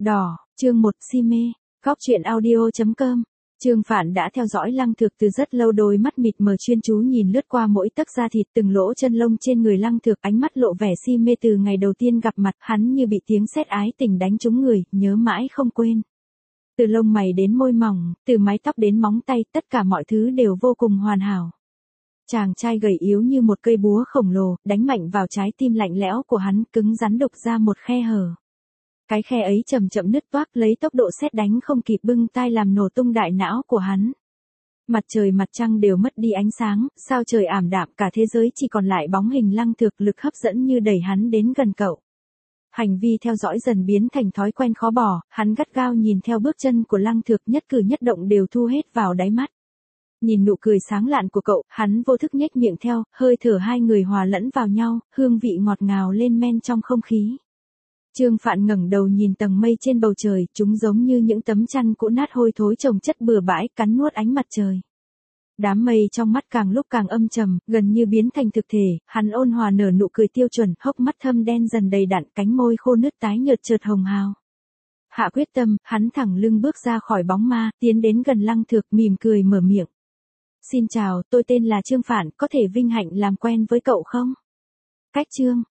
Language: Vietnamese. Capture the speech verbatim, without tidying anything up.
Đỏ, chương một, si mê, góc truyện audio chấm com. Trương Phạn đã theo dõi Lăng Thược từ rất lâu, đôi mắt mịt mờ chuyên chú nhìn lướt qua mỗi tấc da thịt, từng lỗ chân lông trên người Lăng Thược, ánh mắt lộ vẻ si mê. Từ ngày đầu tiên gặp mặt, hắn như bị tiếng sét ái tình đánh trúng người, nhớ mãi không quên. Từ lông mày đến môi mỏng, từ mái tóc đến móng tay, tất cả mọi thứ đều vô cùng hoàn hảo. Chàng trai gầy yếu như một cây búa khổng lồ, đánh mạnh vào trái tim lạnh lẽo của hắn, cứng rắn đục ra một khe hở. Cái khe ấy chậm chậm nứt toác, lấy tốc độ sét đánh không kịp bưng tai làm nổ tung đại não của hắn. Mặt trời mặt trăng đều mất đi ánh sáng, sao trời ảm đạm, cả thế giới chỉ còn lại bóng hình Lăng Thược, lực hấp dẫn như đẩy hắn đến gần cậu. Hành vi theo dõi dần biến thành thói quen khó bỏ, hắn gắt gao nhìn theo bước chân của Lăng Thược, nhất cử nhất động đều thu hết vào đáy mắt. Nhìn nụ cười sáng lạn của cậu, hắn vô thức nhếch miệng theo, hơi thở hai người hòa lẫn vào nhau, hương vị ngọt ngào lên men trong không khí. Trương Phạn ngẩng đầu nhìn tầng mây trên bầu trời, chúng giống như những tấm chăn cũ nát hôi thối chồng chất bừa bãi, cắn nuốt ánh mặt trời. Đám mây trong mắt càng lúc càng âm trầm, gần như biến thành thực thể, hắn ôn hòa nở nụ cười tiêu chuẩn, hốc mắt thâm đen dần đầy đặn, cánh môi khô nứt tái nhợt chợt hồng hào. Hạ quyết tâm, hắn thẳng lưng bước ra khỏi bóng ma, tiến đến gần Lăng Thược, mỉm cười mở miệng. Xin chào, tôi tên là Trương Phạn, có thể vinh hạnh làm quen với cậu không? Cách Trương